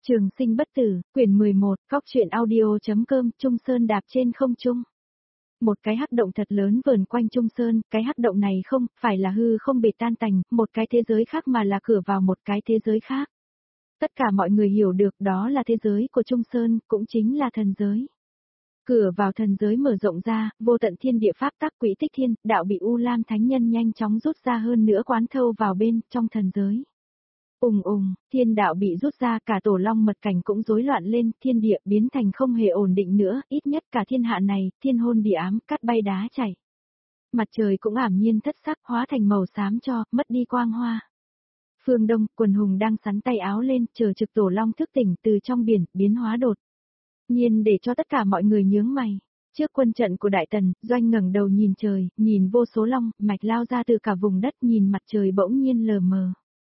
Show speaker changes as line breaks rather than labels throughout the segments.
Trường sinh bất tử, quyển 11, Cóc truyện audio.com, Trung Sơn đạp trên không trung. Một cái hắc động thật lớn vờn quanh Trung Sơn, cái hắc động này không phải là hư không bị tan tành, một cái thế giới khác mà là cửa vào một cái thế giới khác. Tất cả mọi người hiểu được đó là thế giới của Trung Sơn, cũng chính là thần giới. Cửa vào thần giới mở rộng ra, vô tận thiên địa pháp tắc quỹ tích thiên, đạo bị U Lam Thánh Nhân nhanh chóng rút ra hơn nữa quán thâu vào bên trong thần giới. Thiên đạo bị rút ra, cả tổ long mật cảnh cũng rối loạn lên, thiên địa biến thành không hề ổn định nữa, ít nhất cả thiên hạ này, thiên hôn địa ám, cát bay đá chảy. Mặt trời cũng ảm nhiên thất sắc, hóa thành màu xám cho, mất đi quang hoa. Phương Đông, quần hùng đang sắn tay áo lên, chờ trực tổ long thức tỉnh từ trong biển, biến hóa đột nhiên để cho tất cả mọi người nhướng mày. Trước quân trận của Đại Tần, Doanh ngẩng đầu nhìn trời, nhìn vô số long, mạch lao ra từ cả vùng đất, nhìn mặt trời bỗng nhiên lờ mờ.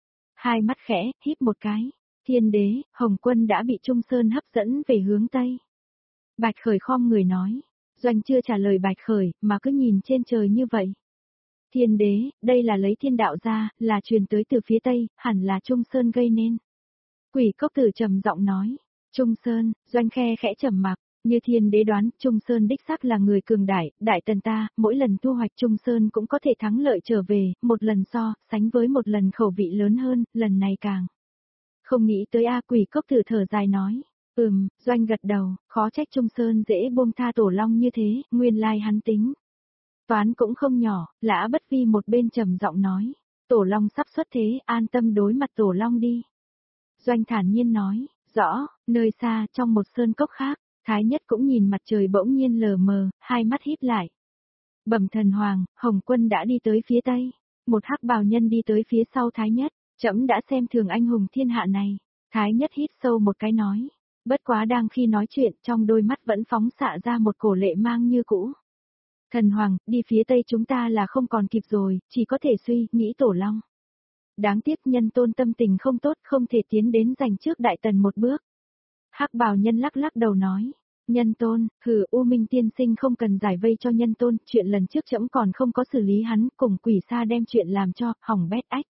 Hai mắt khẽ, híp một cái. Thiên đế, Hồng Quân đã bị Trung Sơn hấp dẫn về hướng Tây. Bạch Khởi khom người nói. Doanh chưa trả lời Bạch Khởi, mà cứ nhìn trên trời như vậy. Thiên đế, đây là lấy thiên đạo ra, là truyền tới từ phía Tây, hẳn là Trung Sơn gây nên. Quỷ Cốc Tử trầm giọng nói. Trung Sơn, Doanh khe khẽ trầm mặc. Như thiên đế đoán, Trung Sơn đích xác là người cường đại, Đại Tần ta, mỗi lần thu hoạch Trung Sơn cũng có thể thắng lợi trở về, một lần so, sánh với một lần khẩu vị lớn hơn, lần này càng. Không nghĩ tới Quỷ Cốc Tử thở dài nói. Doanh gật đầu, khó trách Trung Sơn dễ buông tha tổ long như thế, nguyên lai hắn tính. Toán cũng không nhỏ, Lã Bất Vi một bên trầm giọng nói. Tổ long sắp xuất thế, an tâm đối mặt tổ long đi. Doanh thản nhiên nói, rõ, nơi xa, trong một sơn cốc khác. Thái Nhất cũng nhìn mặt trời bỗng nhiên lờ mờ, hai mắt híp lại. Bẩm thần hoàng, Hồng Quân đã đi tới phía Tây. Một hắc bào nhân đi tới phía sau Thái Nhất. Trẫm đã xem thường anh hùng thiên hạ này. Thái Nhất hít sâu một cái nói. Bất quá đang khi nói chuyện, trong đôi mắt vẫn phóng xạ ra một cổ lệ mang như cũ. Thần hoàng, đi phía Tây chúng ta là không còn kịp rồi, chỉ có thể suy nghĩ tổ long. Đáng tiếc Nhân Tôn tâm tình không tốt, không thể tiến đến giành trước Đại Tần một bước. Hắc bào nhân lắc lắc đầu nói, Nhân Tôn, U Minh tiên sinh không cần giải vây cho Nhân Tôn, chuyện lần trước trẫm còn không có xử lý hắn, cùng Quỷ Sa đem chuyện làm cho, hỏng bét ách.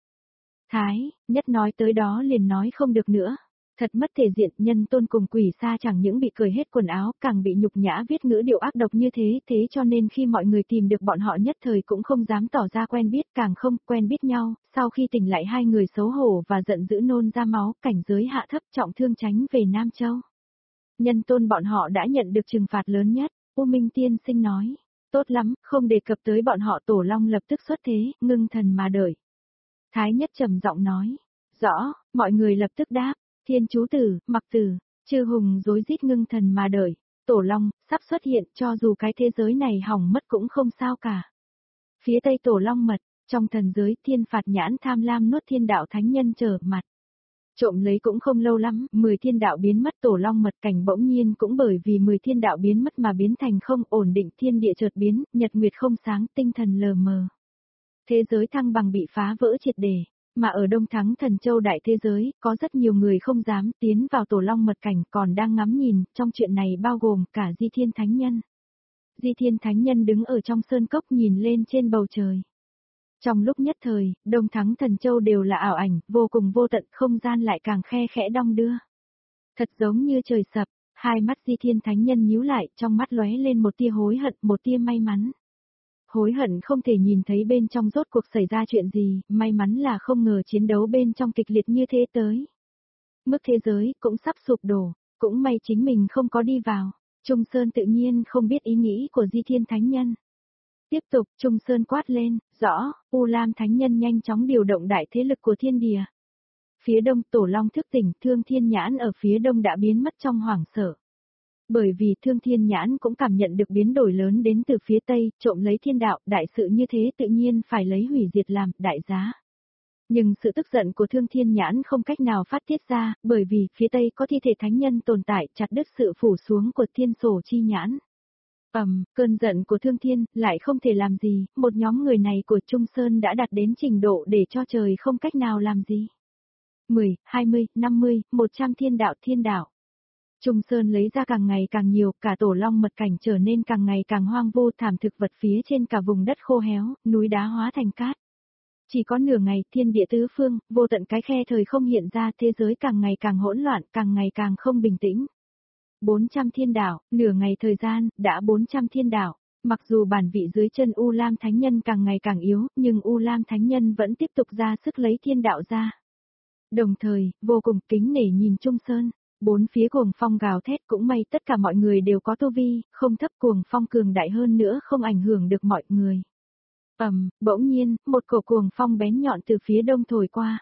Thái Nhất nói tới đó liền nói không được nữa, thật mất thể diện, Nhân Tôn cùng Quỷ Sa chẳng những bị cởi hết quần áo, càng bị nhục nhã viết ngữ điệu ác độc như thế, thế cho nên khi mọi người tìm được bọn họ nhất thời cũng không dám tỏ ra quen biết, càng không quen biết nhau, sau khi tỉnh lại hai người xấu hổ và giận dữ nôn ra máu, cảnh giới hạ thấp trọng thương tránh về Nam Châu. Nhân Tôn bọn họ đã nhận được trừng phạt lớn nhất, U Minh tiên sinh nói, tốt lắm, không đề cập tới bọn họ tổ long lập tức xuất thế, ngưng thần mà đợi. Thái Nhất trầm giọng nói, rõ, mọi người lập tức đáp, Thiên Chú Tử, Mặc Tử, Chư Hùng rối rít ngưng thần mà đợi, tổ long, sắp xuất hiện cho dù cái thế giới này hỏng mất cũng không sao cả. Phía Tây tổ long mật, trong thần giới Thiên Phạt Nhãn tham lam nuốt thiên đạo thánh nhân trở mặt. Trộm lấy cũng không lâu lắm, 10 thiên đạo biến mất tổ long mật cảnh bỗng nhiên cũng bởi vì 10 thiên đạo biến mất mà biến thành không ổn định thiên địa chợt biến, nhật nguyệt không sáng, tinh thần lờ mờ. Thế giới thăng bằng bị phá vỡ triệt để, mà ở Đông Thắng Thần Châu đại thế giới, có rất nhiều người không dám tiến vào tổ long mật cảnh còn đang ngắm nhìn, trong chuyện này bao gồm cả Di Thiên Thánh Nhân. Di Thiên Thánh Nhân đứng ở trong sơn cốc nhìn lên trên bầu trời. Trong lúc nhất thời, Đông Thắng Thần Châu đều là ảo ảnh, vô cùng vô tận, không gian lại càng khe khẽ đong đưa. Thật giống như trời sập, hai mắt Di Thiên Thánh Nhân nhíu lại, trong mắt lóe lên một tia hối hận, một tia may mắn. Hối hận không thể nhìn thấy bên trong rốt cuộc xảy ra chuyện gì, may mắn là không ngờ chiến đấu bên trong kịch liệt như thế tới. Mức thế giới cũng sắp sụp đổ, cũng may chính mình không có đi vào. Trung Sơn tự nhiên không biết ý nghĩ của Di Thiên Thánh Nhân. Tiếp tục, Trung Sơn quát lên, rõ, U Lam Thánh Nhân nhanh chóng điều động đại thế lực của thiên địa. Phía đông tổ long thức tỉnh, Thương Thiên Nhãn ở phía đông đã biến mất trong hoảng sợ. Bởi vì Thương Thiên Nhãn cũng cảm nhận được biến đổi lớn đến từ phía Tây, trộm lấy thiên đạo, đại sự như thế tự nhiên phải lấy hủy diệt làm đại giá. Nhưng sự tức giận của Thương Thiên Nhãn không cách nào phát tiết ra, bởi vì phía Tây có thi thể thánh nhân tồn tại, chặt đứt sự phủ xuống của Thiên Sổ Chi Nhãn. Cơn giận của Thương Thiên lại không thể làm gì, một nhóm người này của Trung Sơn đã đạt đến trình độ để cho trời không cách nào làm gì. 10, 20, 50, 100 thiên đạo. Trung Sơn lấy ra càng ngày càng nhiều, cả tổ long mật cảnh trở nên càng ngày càng hoang vu, thảm thực vật phía trên cả vùng đất khô héo, núi đá hóa thành cát. Chỉ có nửa ngày, thiên địa tứ phương, vô tận cái khe thời không hiện ra, thế giới càng ngày càng hỗn loạn, càng ngày càng không bình tĩnh. 400 thiên đạo, nửa ngày thời gian, đã 400 thiên đạo. Mặc dù bản vị dưới chân U Lam Thánh Nhân càng ngày càng yếu, nhưng U Lam Thánh Nhân vẫn tiếp tục ra sức lấy thiên đạo ra. Đồng thời, vô cùng kính nể nhìn Trung Sơn, bốn phía cuồng phong gào thét, cũng may tất cả mọi người đều có tu vi, không thấp, cuồng phong cường đại hơn nữa không ảnh hưởng được mọi người. Bỗng nhiên, một cổ cuồng phong bén nhọn từ phía đông thổi qua.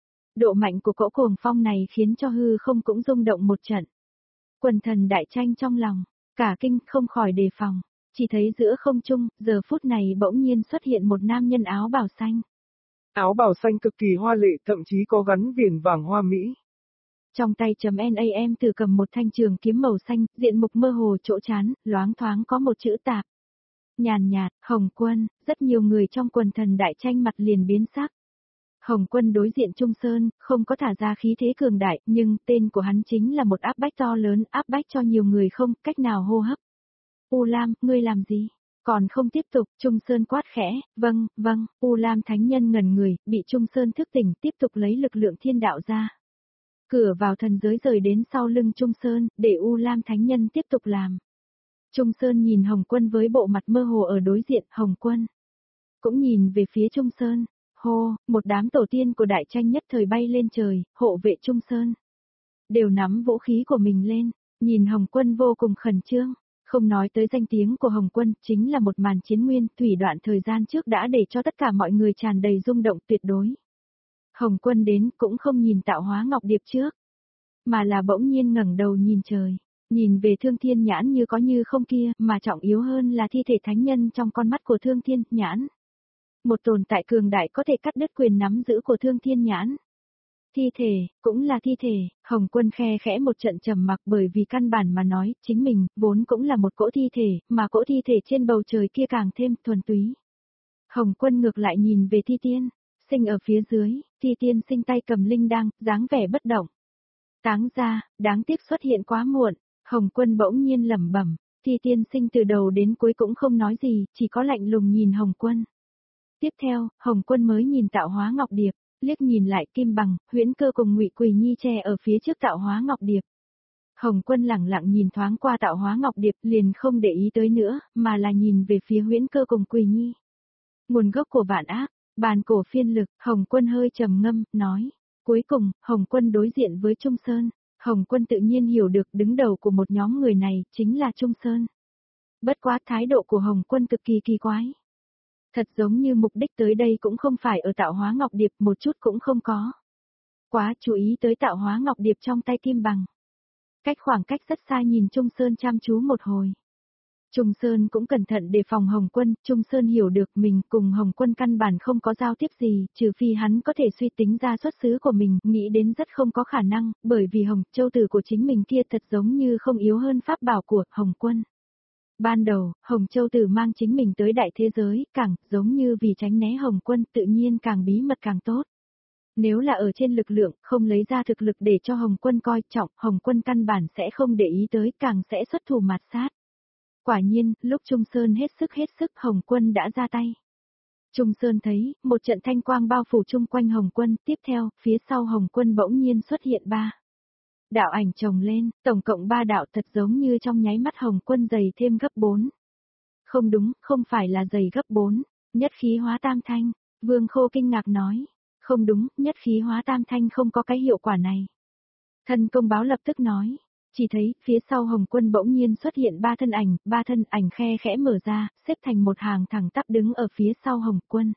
Độ mạnh của cỗ cuồng phong này khiến cho hư không cũng rung động một trận. Quần thần đại tranh trong lòng, cả kinh không khỏi đề phòng, chỉ thấy giữa không trung, giờ phút này bỗng nhiên xuất hiện một nam nhân áo bào xanh.
Áo bào xanh cực kỳ hoa lệ, thậm chí có gắn viền vàng hoa mỹ.
Trong tay NAM từ cầm một thanh trường kiếm màu xanh, diện mục mơ hồ chỗ trán, loáng thoáng có một chữ tạp. Nhàn nhạt, Hồng Quân, rất nhiều người trong quần thần đại tranh mặt liền biến sắc. Hồng Quân đối diện Trung Sơn, không có thả ra khí thế cường đại, nhưng tên của hắn chính là một áp bách to lớn, áp bách cho nhiều người không cách nào hô hấp. U Lam, ngươi làm gì? Còn không tiếp tục, Trung Sơn quát khẽ, vâng, U Lam Thánh Nhân ngẩn người, bị Trung Sơn thức tỉnh, tiếp tục lấy lực lượng thiên đạo ra. Cửa vào thần giới rời đến sau lưng Trung Sơn, để U Lam Thánh Nhân tiếp tục làm. Trung Sơn nhìn Hồng Quân với bộ mặt mơ hồ ở đối diện, Hồng Quân cũng nhìn về phía Trung Sơn. Hô, một đám tổ tiên của đại tranh nhất thời bay lên trời, hộ vệ Trung Sơn. Đều nắm vũ khí của mình lên, nhìn Hồng Quân vô cùng khẩn trương. Không nói tới danh tiếng của Hồng Quân, chính là một màn chiến nguyên, thủy đoạn thời gian trước đã để cho tất cả mọi người tràn đầy rung động tuyệt đối. Hồng Quân đến cũng không nhìn tạo hóa ngọc điệp trước, mà là bỗng nhiên ngẩng đầu nhìn trời, nhìn về Thương Thiên Nhãn như có như không kia, mà trọng yếu hơn là thi thể thánh nhân trong con mắt của Thương Thiên Nhãn. Một tồn tại cường đại có thể cắt đứt quyền nắm giữ của Thương Thiên Nhãn. Thi thể, cũng là thi thể, Hồng Quân khe khẽ một trận trầm mặc bởi vì căn bản mà nói, chính mình, vốn cũng là một cỗ thi thể, mà cỗ thi thể trên bầu trời kia càng thêm thuần túy. Hồng Quân ngược lại nhìn về Thi Tiên, sinh ở phía dưới, Thi Tiên sinh tay cầm linh đăng, dáng vẻ bất động. Táng ra, đáng tiếc xuất hiện quá muộn, Hồng Quân bỗng nhiên lẩm bẩm, Thi Tiên sinh từ đầu đến cuối cũng không nói gì, chỉ có lạnh lùng nhìn Hồng Quân. Tiếp theo, Hồng Quân mới nhìn tạo hóa ngọc điệp, liếc nhìn lại Kim Bằng, Huyễn Cơ cùng Ngụy Quỳ Nhi che ở phía trước tạo hóa ngọc điệp. Hồng Quân lẳng lặng nhìn thoáng qua tạo hóa ngọc điệp liền không để ý tới nữa, mà là nhìn về phía Huyễn Cơ cùng Quỳ Nhi. Nguồn gốc của vạn ác, bàn cổ phiên lực, Hồng Quân hơi trầm ngâm, nói. Cuối cùng, Hồng Quân đối diện với Trung Sơn. Hồng Quân tự nhiên hiểu được đứng đầu của một nhóm người này, chính là Trung Sơn. Bất quá thái độ của Hồng Quân cực kỳ kỳ quái. Thật giống như mục đích tới đây cũng không phải ở tạo hóa ngọc điệp, một chút cũng không có. Quá chú ý tới tạo hóa ngọc điệp trong tay Kim Bằng. Khoảng cách rất xa nhìn Trung Sơn chăm chú một hồi. Trung Sơn cũng cẩn thận đề phòng Hồng Quân, Trung Sơn hiểu được mình cùng Hồng Quân căn bản không có giao tiếp gì, trừ phi hắn có thể suy tính ra xuất xứ của mình, nghĩ đến rất không có khả năng, bởi vì Hồng Châu Tử của chính mình kia thật giống như không yếu hơn pháp bảo của Hồng Quân. Ban đầu, Hồng Châu Tử mang chính mình tới đại thế giới, càng giống như vì tránh né Hồng Quân tự nhiên càng bí mật càng tốt. Nếu là ở trên lực lượng, không lấy ra thực lực để cho Hồng Quân coi trọng, Hồng Quân căn bản sẽ không để ý tới, càng sẽ xuất thủ mạt sát. Quả nhiên, lúc Trung Sơn hết sức Hồng Quân đã ra tay. Trung Sơn thấy, một trận thanh quang bao phủ chung quanh Hồng Quân, tiếp theo, phía sau Hồng Quân bỗng nhiên xuất hiện 3 đạo ảnh chồng lên, tổng cộng 3 đạo thật giống như trong nháy mắt Hồng Quân dày thêm gấp 4. Không đúng, không phải là dày gấp 4, nhất khí hóa tam thanh, Vương Khô kinh ngạc nói. Không đúng, nhất khí hóa tam thanh không có cái hiệu quả này. Thân công báo lập tức nói. Chỉ thấy, phía sau Hồng Quân bỗng nhiên xuất hiện 3 thân ảnh khe khẽ mở ra, xếp thành một hàng thẳng tắp đứng ở phía sau Hồng Quân.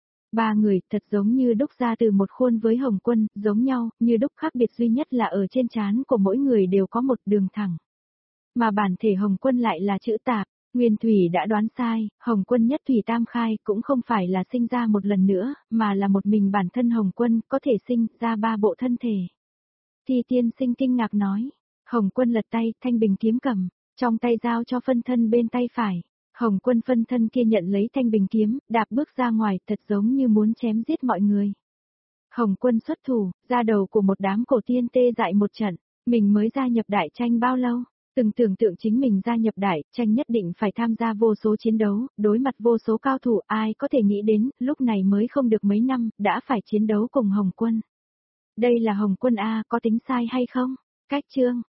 3 người, thật giống như đúc ra từ một khuôn với Hồng Quân, giống nhau, như đúc khác biệt duy nhất là ở trên trán của mỗi người đều có một đường thẳng. Mà bản thể Hồng Quân lại là chữ tạp, Nguyên Thủy đã đoán sai, Hồng Quân nhất thủy tam khai cũng không phải là sinh ra một lần nữa, mà là một mình bản thân Hồng Quân có thể sinh ra 3 bộ thân thể. Thi Tiên sinh kinh ngạc nói. Hồng Quân lật tay, thanh bình kiếm cầm, trong tay giao cho phân thân bên tay phải. Hồng Quân phân thân kia nhận lấy thanh bình kiếm, đạp bước ra ngoài, thật giống như muốn chém giết mọi người. Hồng Quân xuất thủ, ra đầu của một đám cổ tiên tê dại một trận, mình mới gia nhập đại tranh bao lâu, Từng tưởng tượng chính mình gia nhập đại, tranh nhất định phải tham gia vô số chiến đấu, đối mặt vô số cao thủ, ai có thể nghĩ đến, lúc này mới không được mấy năm, đã phải chiến đấu cùng Hồng Quân. Đây là Hồng Quân A, có tính sai hay không? Cách chương.